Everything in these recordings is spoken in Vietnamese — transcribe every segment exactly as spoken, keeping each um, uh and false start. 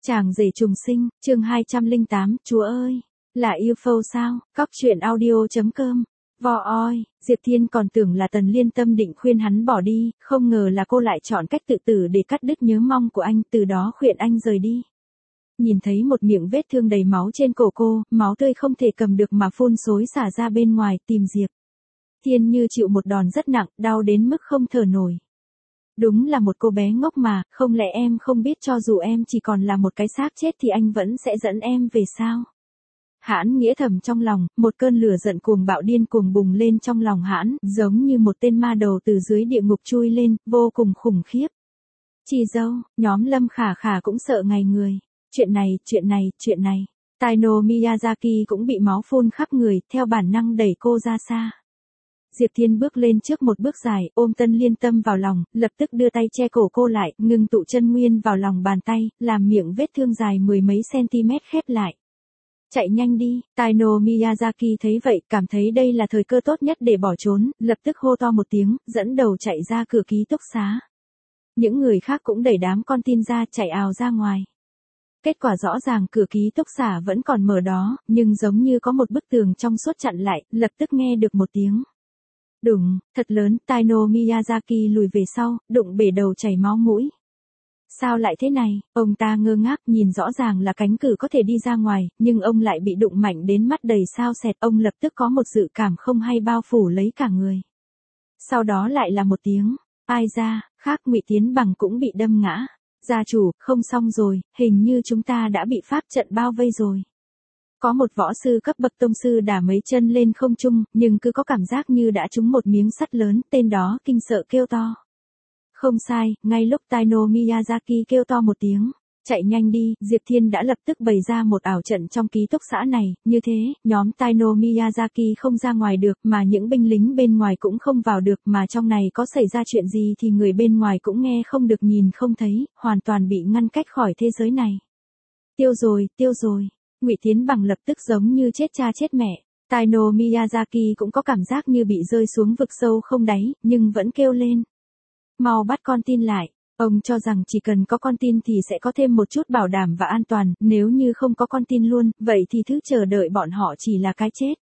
Chàng rể trùng sinh, chương hai trăm lẻ tám, Chúa ơi, là yêu phâu sao, cóc truyện audio.com, vò oi, Diệp Thiên còn tưởng là Tần Liên Tâm định khuyên hắn bỏ đi, không ngờ là cô lại chọn cách tự tử để cắt đứt nhớ mong của anh, từ đó khuyên anh rời đi. Nhìn thấy một miệng vết thương đầy máu trên cổ cô, máu tươi không thể cầm được mà phun xối xả ra bên ngoài, tìm Diệp Thiên như chịu một đòn rất nặng, đau đến mức không thở nổi. Đúng là một cô bé ngốc mà, không lẽ em không biết cho dù em chỉ còn là một cái xác chết thì anh vẫn sẽ dẫn em về sao? Hãn nghĩa thầm trong lòng, một cơn lửa giận cuồng bạo điên cuồng bùng lên trong lòng Hãn, giống như một tên ma đầu từ dưới địa ngục chui lên, vô cùng khủng khiếp. Chị dâu, nhóm Lâm Khả Khả cũng sợ ngày người. Chuyện này, chuyện này, chuyện này. Taino Miyazaki cũng bị máu phun khắp người, theo bản năng đẩy cô ra xa. Diệp Thiên bước lên trước một bước dài, ôm Tân Liên Tâm vào lòng, lập tức đưa tay che cổ cô lại, ngừng tụ chân nguyên vào lòng bàn tay, làm miệng vết thương dài mười mấy cm khép lại. Chạy nhanh đi, Taino Miyazaki thấy vậy, cảm thấy đây là thời cơ tốt nhất để bỏ trốn, lập tức hô to một tiếng, dẫn đầu chạy ra cửa ký túc xá. Những người khác cũng đẩy đám con tin ra, chạy ào ra ngoài. Kết quả rõ ràng cửa ký túc xá vẫn còn mở đó, nhưng giống như có một bức tường trong suốt chặn lại, lập tức nghe được một tiếng đùng, thật lớn, Taino Miyazaki lùi về sau, đụng bể đầu chảy máu mũi. Sao lại thế này, ông ta ngơ ngác, nhìn rõ ràng là cánh cửa có thể đi ra ngoài, nhưng ông lại bị đụng mạnh đến mắt đầy sao sẹt, ông lập tức có một dự cảm không hay bao phủ lấy cả người. Sau đó lại là một tiếng, ai ra, khác Ngụy Tiến Bằng cũng bị đâm ngã. Gia chủ, không xong rồi, hình như chúng ta đã bị pháp trận bao vây rồi. Có một võ sư cấp bậc tông sư đả mấy chân lên không trung, nhưng cứ có cảm giác như đã trúng một miếng sắt lớn, tên đó kinh sợ kêu to. Không sai, ngay lúc Taino Miyazaki kêu to một tiếng, chạy nhanh đi, Diệp Thiên đã lập tức bày ra một ảo trận trong ký túc xá này, như thế, nhóm Taino Miyazaki không ra ngoài được, mà những binh lính bên ngoài cũng không vào được, mà trong này có xảy ra chuyện gì thì người bên ngoài cũng nghe không được, nhìn không thấy, hoàn toàn bị ngăn cách khỏi thế giới này. Tiêu rồi, tiêu rồi. Ngụy Tiến Bằng lập tức giống như chết cha chết mẹ. Taino Miyazaki cũng có cảm giác như bị rơi xuống vực sâu không đáy, nhưng vẫn kêu lên. Mau bắt con tin lại. Ông cho rằng chỉ cần có con tin thì sẽ có thêm một chút bảo đảm và an toàn, nếu như không có con tin luôn, vậy thì thứ chờ đợi bọn họ chỉ là cái chết.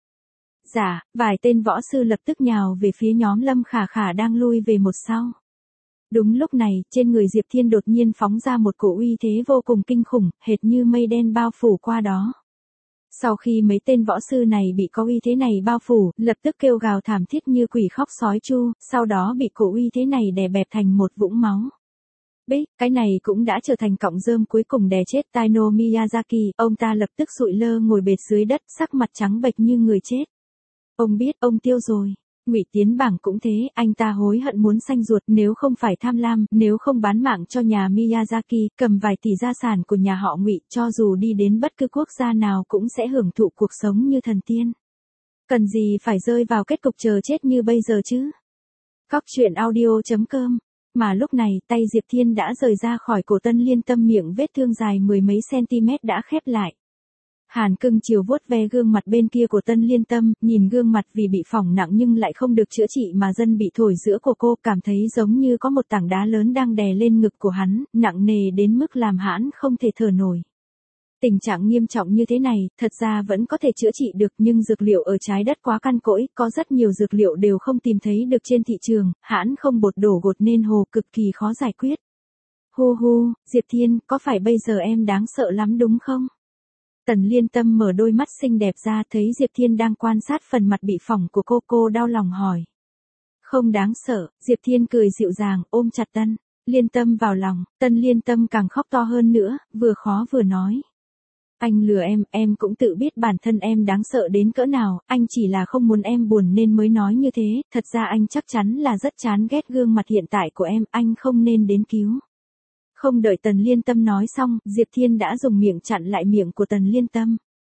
Dạ, vài tên võ sư lập tức nhào về phía nhóm Lâm Khả Khả đang lui về một sau. Đúng lúc này, trên người Diệp Thiên đột nhiên phóng ra một cổ uy thế vô cùng kinh khủng, hệt như mây đen bao phủ qua đó. Sau khi mấy tên võ sư này bị có uy thế này bao phủ, lập tức kêu gào thảm thiết như quỷ khóc sói chu, sau đó bị cổ uy thế này đè bẹp thành một vũng máu. Bích, cái này cũng đã trở thành cọng rơm cuối cùng đè chết Taino Miyazaki, ông ta lập tức sụi lơ ngồi bệt dưới đất, sắc mặt trắng bệch như người chết. Ông biết, ông tiêu rồi. Ngụy Tiến Bằng cũng thế, anh ta hối hận muốn xanh ruột, nếu không phải tham lam, nếu không bán mạng cho nhà Miyazaki, cầm vài tỷ gia sản của nhà họ Ngụy, cho dù đi đến bất cứ quốc gia nào cũng sẽ hưởng thụ cuộc sống như thần tiên. Cần gì phải rơi vào kết cục chờ chết như bây giờ chứ? Cóc truyện audio.com. Mà lúc này, tay Diệp Thiên đã rời ra khỏi cổ Tân Liên Tâm, miệng vết thương dài mười mấy cm đã khép lại. Hàn Cưng chiều vuốt ve gương mặt bên kia của Tân Liên Tâm, nhìn gương mặt vì bị phỏng nặng nhưng lại không được chữa trị mà dân bị thổi giữa của cô, cảm thấy giống như có một tảng đá lớn đang đè lên ngực của hắn, nặng nề đến mức làm Hãn không thể thở nổi. Tình trạng nghiêm trọng như thế này, thật ra vẫn có thể chữa trị được, nhưng dược liệu ở trái đất quá căn cỗi, có rất nhiều dược liệu đều không tìm thấy được trên thị trường, Hãn không bột đổ gột nên hồ, cực kỳ khó giải quyết. Hu hu, Diệp Thiên, có phải bây giờ em đáng sợ lắm đúng không? Tần Liên Tâm mở đôi mắt xinh đẹp ra, thấy Diệp Thiên đang quan sát phần mặt bị phỏng của cô, cô đau lòng hỏi. Không đáng sợ, Diệp Thiên cười dịu dàng, ôm chặt Tân Liên Tâm vào lòng, Tân Liên Tâm càng khóc to hơn nữa, vừa khó vừa nói. Anh lừa em, em cũng tự biết bản thân em đáng sợ đến cỡ nào, anh chỉ là không muốn em buồn nên mới nói như thế, thật ra anh chắc chắn là rất chán ghét gương mặt hiện tại của em, anh không nên đến cứu. Không đợi Tần Liên Tâm nói xong, Diệp Thiên đã dùng miệng chặn lại miệng của Tần Liên Tâm.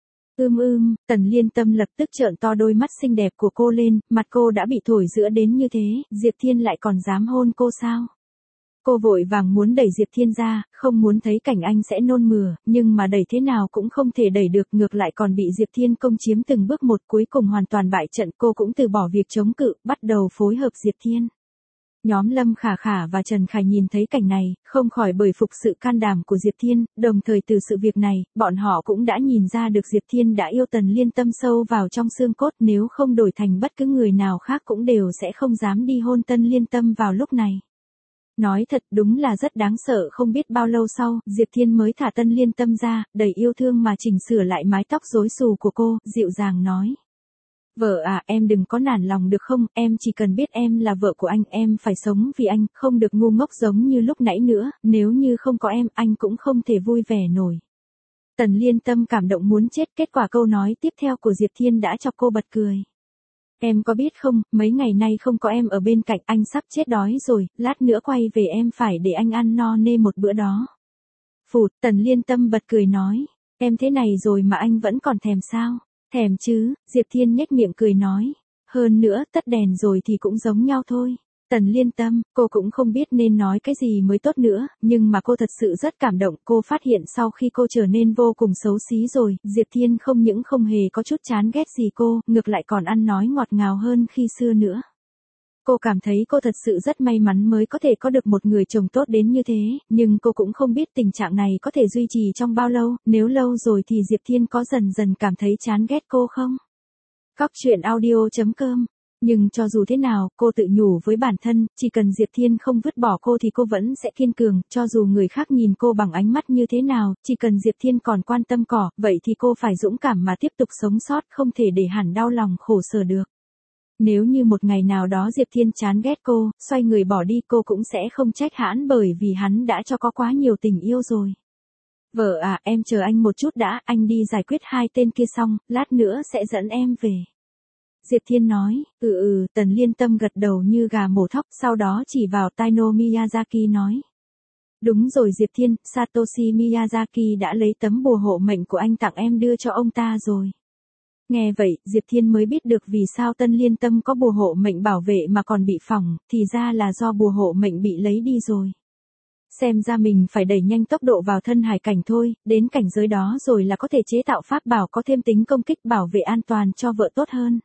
Ưm ưm, Tần Liên Tâm lập tức trợn to đôi mắt xinh đẹp của cô lên, mặt cô đã bị thổi giữa đến như thế, Diệp Thiên lại còn dám hôn cô sao? Cô vội vàng muốn đẩy Diệp Thiên ra, không muốn thấy cảnh anh sẽ nôn mửa, nhưng mà đẩy thế nào cũng không thể đẩy được, ngược lại còn bị Diệp Thiên công chiếm từng bước một, cuối cùng hoàn toàn bại trận, cô cũng từ bỏ việc chống cự, bắt đầu phối hợp Diệp Thiên. Nhóm Lâm Khả Khả và Trần Khải nhìn thấy cảnh này, không khỏi bội phục sự can đảm của Diệp Thiên, đồng thời từ sự việc này, bọn họ cũng đã nhìn ra được Diệp Thiên đã yêu Tần Liên Tâm sâu vào trong xương cốt, nếu không đổi thành bất cứ người nào khác cũng đều sẽ không dám đi hôn Tần Liên Tâm vào lúc này. Nói thật đúng là rất đáng sợ, không biết bao lâu sau, Diệp Thiên mới thả Tần Liên Tâm ra, đầy yêu thương mà chỉnh sửa lại mái tóc rối xù của cô, dịu dàng nói. Vợ à, em đừng có nản lòng được không, em chỉ cần biết em là vợ của anh, em phải sống vì anh, không được ngu ngốc giống như lúc nãy nữa, nếu như không có em, anh cũng không thể vui vẻ nổi. Tần Liên Tâm cảm động muốn chết, kết quả câu nói tiếp theo của Diệp Thiên đã cho cô bật cười. Em có biết không, mấy ngày nay không có em ở bên cạnh, anh sắp chết đói rồi, lát nữa quay về em phải để anh ăn no nê một bữa đó. Phụt, Tần Liên Tâm bật cười nói, em thế này rồi mà anh vẫn còn thèm sao? Thèm chứ, Diệp Thiên nhếch miệng cười nói. Hơn nữa, tắt đèn rồi thì cũng giống nhau thôi. Tần Liên Tâm, cô cũng không biết nên nói cái gì mới tốt nữa, nhưng mà cô thật sự rất cảm động. Cô phát hiện sau khi cô trở nên vô cùng xấu xí rồi, Diệp Thiên không những không hề có chút chán ghét gì cô, ngược lại còn ăn nói ngọt ngào hơn khi xưa nữa. Cô cảm thấy cô thật sự rất may mắn mới có thể có được một người chồng tốt đến như thế, nhưng cô cũng không biết tình trạng này có thể duy trì trong bao lâu, nếu lâu rồi thì Diệp Thiên có dần dần cảm thấy chán ghét cô không? Cóc truyện audio chấm com. Nhưng cho dù thế nào, cô tự nhủ với bản thân, chỉ cần Diệp Thiên không vứt bỏ cô thì cô vẫn sẽ kiên cường, cho dù người khác nhìn cô bằng ánh mắt như thế nào, chỉ cần Diệp Thiên còn quan tâm cỏ, vậy thì cô phải dũng cảm mà tiếp tục sống sót, không thể để hẳn đau lòng khổ sở được. Nếu như một ngày nào đó Diệp Thiên chán ghét cô, xoay người bỏ đi, cô cũng sẽ không trách hãn bởi vì hắn đã cho có quá nhiều tình yêu rồi. Vợ à, em chờ anh một chút đã, anh đi giải quyết hai tên kia xong, lát nữa sẽ dẫn em về. Diệp Thiên nói, ừ ừ, Tần Liên Tâm gật đầu như gà mổ thóc, sau đó chỉ vào Taino Miyazaki nói. Đúng rồi Diệp Thiên, Satoshi Miyazaki đã lấy tấm bùa hộ mệnh của anh tặng em đưa cho ông ta rồi. Nghe vậy, Diệp Thiên mới biết được vì sao Tân Liên Tâm có bùa hộ mệnh bảo vệ mà còn bị phỏng, thì ra là do bùa hộ mệnh bị lấy đi rồi. Xem ra mình phải đẩy nhanh tốc độ vào thân hải cảnh thôi, đến cảnh giới đó rồi là có thể chế tạo pháp bảo có thêm tính công kích bảo vệ an toàn cho vợ tốt hơn.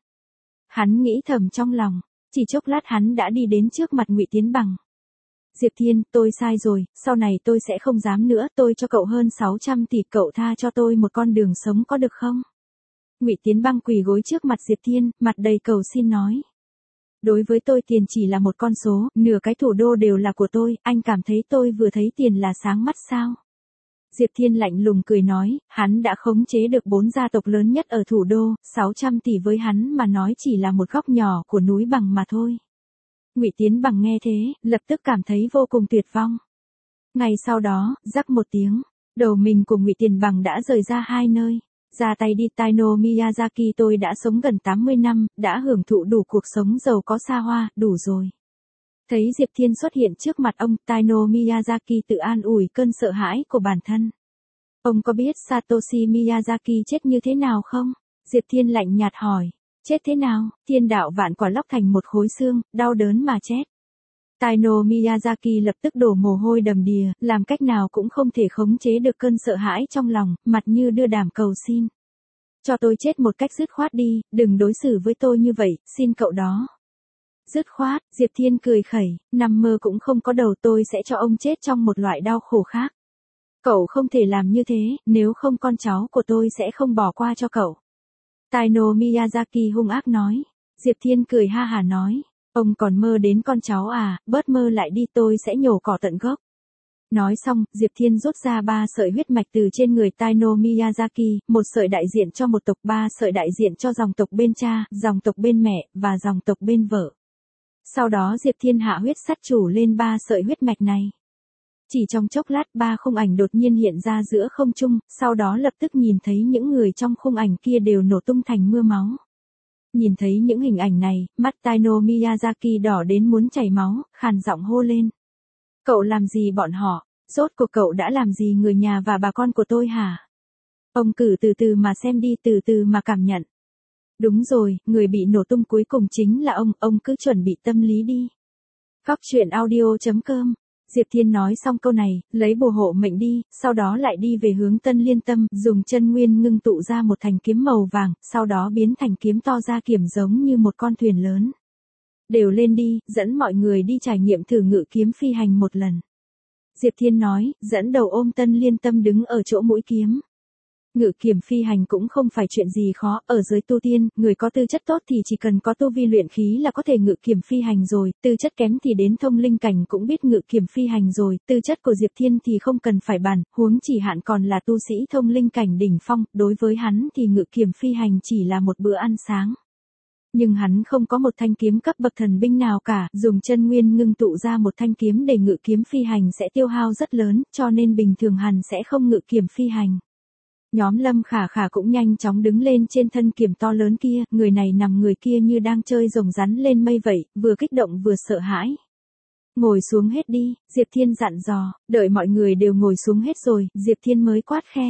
Hắn nghĩ thầm trong lòng, chỉ chốc lát hắn đã đi đến trước mặt Ngụy Tiến Bằng. Diệp Thiên, tôi sai rồi, sau này tôi sẽ không dám nữa, tôi cho cậu hơn sáu trăm tỷ, cậu tha cho tôi một con đường sống có được không? Ngụy Tiến Băng quỳ gối trước mặt Diệp Thiên, mặt đầy cầu xin nói. Đối với tôi tiền chỉ là một con số, nửa cái thủ đô đều là của tôi, anh cảm thấy tôi vừa thấy tiền là sáng mắt sao? Diệp Thiên lạnh lùng cười nói, hắn đã khống chế được bốn gia tộc lớn nhất ở thủ đô, sáu trăm tỷ với hắn mà nói chỉ là một góc nhỏ của núi Bằng mà thôi. Ngụy Tiến Bằng nghe thế, lập tức cảm thấy vô cùng tuyệt vọng. Ngày sau đó, rắc một tiếng, đầu mình của Ngụy Tiến Bằng đã rời ra hai nơi. Ra tay đi Taino Miyazaki, tôi đã sống gần tám mươi năm, đã hưởng thụ đủ cuộc sống giàu có xa hoa, đủ rồi. Thấy Diệp Thiên xuất hiện trước mặt ông, Taino Miyazaki tự an ủi cơn sợ hãi của bản thân. Ông có biết Satoshi Miyazaki chết như thế nào không? Diệp Thiên lạnh nhạt hỏi. Chết thế nào? Thiên đạo vạn quả lóc thành một khối xương, đau đớn mà chết. Taino Miyazaki lập tức đổ mồ hôi đầm đìa, làm cách nào cũng không thể khống chế được cơn sợ hãi trong lòng, mặt như đưa đàm cầu xin. Cho tôi chết một cách dứt khoát đi, đừng đối xử với tôi như vậy, xin cậu đó. Dứt khoát, Diệp Thiên cười khẩy, nằm mơ cũng không có đầu, tôi sẽ cho ông chết trong một loại đau khổ khác. Cậu không thể làm như thế, nếu không con cháu của tôi sẽ không bỏ qua cho cậu. Taino Miyazaki hung ác nói. Diệp Thiên cười ha hả nói. Ông còn mơ đến con cháu à, bớt mơ lại đi, tôi sẽ nhổ cỏ tận gốc. Nói xong, Diệp Thiên rút ra ba sợi huyết mạch từ trên người Taino Miyazaki, một sợi đại diện cho một tộc, ba sợi đại diện cho dòng tộc bên cha, dòng tộc bên mẹ, và dòng tộc bên vợ. Sau đó Diệp Thiên hạ huyết sát chủ lên ba sợi huyết mạch này. Chỉ trong chốc lát ba khung ảnh đột nhiên hiện ra giữa không trung, sau đó lập tức nhìn thấy những người trong khung ảnh kia đều nổ tung thành mưa máu. Nhìn thấy những hình ảnh này, mắt Taino Miyazaki đỏ đến muốn chảy máu, khàn giọng hô lên. Cậu làm gì bọn họ? Rốt cuộc cậu đã làm gì người nhà và bà con của tôi hả? Ông cứ từ từ mà xem đi, từ từ mà cảm nhận. Đúng rồi, người bị nổ tung cuối cùng chính là ông, ông cứ chuẩn bị tâm lý đi. Cóc truyện audio chấm com. Diệp Thiên nói xong câu này, lấy bùa hộ mệnh đi, sau đó lại đi về hướng Tân Liên Tâm, dùng chân nguyên ngưng tụ ra một thanh kiếm màu vàng, sau đó biến thành kiếm to ra, kiểm giống như một con thuyền lớn. Đều lên đi, dẫn mọi người đi trải nghiệm thử ngự kiếm phi hành một lần. Diệp Thiên nói, dẫn đầu ôm Tân Liên Tâm đứng ở chỗ mũi kiếm. Ngự kiếm phi hành cũng không phải chuyện gì khó, ở giới tu tiên, người có tư chất tốt thì chỉ cần có tu vi luyện khí là có thể ngự kiếm phi hành rồi, tư chất kém thì đến thông linh cảnh cũng biết ngự kiếm phi hành rồi, tư chất của Diệp Thiên thì không cần phải bàn, huống chỉ hạn còn là tu sĩ thông linh cảnh đỉnh phong, đối với hắn thì ngự kiếm phi hành chỉ là một bữa ăn sáng. Nhưng hắn không có một thanh kiếm cấp bậc thần binh nào cả, dùng chân nguyên ngưng tụ ra một thanh kiếm để ngự kiếm phi hành sẽ tiêu hao rất lớn, cho nên bình thường hẳn sẽ không ngự kiếm phi hành. Nhóm Lâm Khả Khả cũng nhanh chóng đứng lên trên thân kiếm to lớn kia, người này nằm người kia như đang chơi rồng rắn lên mây vậy, vừa kích động vừa sợ hãi. Ngồi xuống hết đi, Diệp Thiên dặn dò, đợi mọi người đều ngồi xuống hết rồi, Diệp Thiên mới quát khe.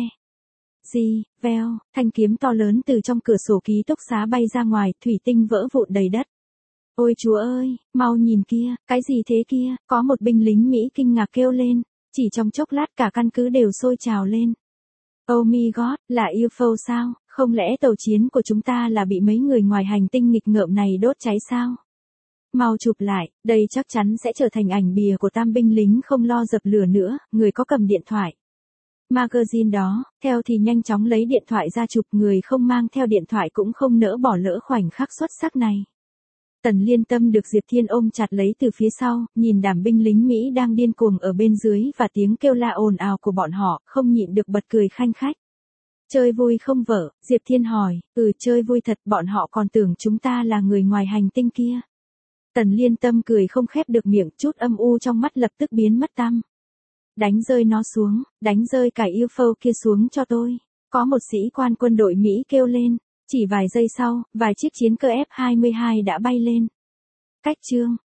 Di, veo, thanh kiếm to lớn từ trong cửa sổ ký túc xá bay ra ngoài, thủy tinh vỡ vụn đầy đất. Ôi chúa ơi, mau nhìn kia, cái gì thế kia, có một binh lính Mỹ kinh ngạc kêu lên, chỉ trong chốc lát cả căn cứ đều sôi trào lên. Oh my god, là u ép ô sao, không lẽ tàu chiến của chúng ta là bị mấy người ngoài hành tinh nghịch ngợm này đốt cháy sao? Mau chụp lại, đây chắc chắn sẽ trở thành ảnh bìa của tam binh lính không lo dập lửa nữa, người có cầm điện thoại. Magazine đó, theo thì nhanh chóng lấy điện thoại ra chụp, người không mang theo điện thoại cũng không nỡ bỏ lỡ khoảnh khắc xuất sắc này. Tần Liên Tâm được Diệp Thiên ôm chặt lấy từ phía sau, nhìn đám binh lính Mỹ đang điên cuồng ở bên dưới và tiếng kêu la ồn ào của bọn họ, không nhịn được bật cười khanh khách. Chơi vui không vợ, Diệp Thiên hỏi, ừ chơi vui thật, bọn họ còn tưởng chúng ta là người ngoài hành tinh kia. Tần Liên Tâm cười không khép được miệng, chút âm u trong mắt lập tức biến mất tăm. Đánh rơi nó xuống, đánh rơi cả u ép ô kia xuống cho tôi. Có một sĩ quan quân đội Mỹ kêu lên. Chỉ vài giây sau, vài chiếc chiến cơ F hai mươi hai đã bay lên. Cách chương,